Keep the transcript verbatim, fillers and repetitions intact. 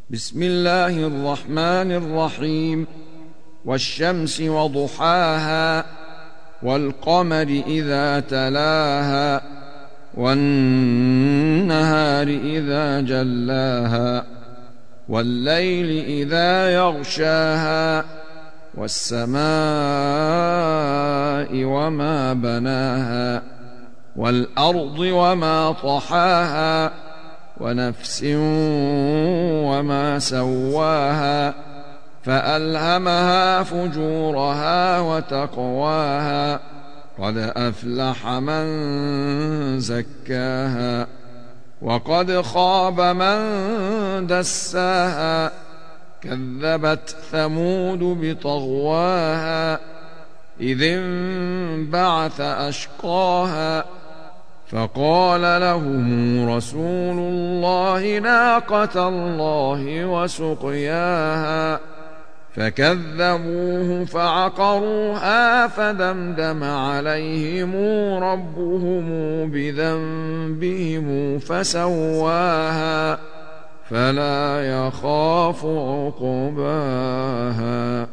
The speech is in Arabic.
بسم الله الرحمن الرحيم. والشمس وضحاها والقمر إذا تلاها والنهار إذا جلاها والليل إذا يغشاها والسماء وما بناها والأرض وما طحاها ونفس وما سواها فألهمها فجورها وتقواها قد أفلح من زكاها وقد خاب من دساها كذبت ثمود بطغواها إذ انبعث أشقاها فقال لهم رسول الله ناقة الله وسقياها فكذبوه فعقروها فدمدم عليهم ربهم بذنبهم فسواها فلا يخاف عقباها.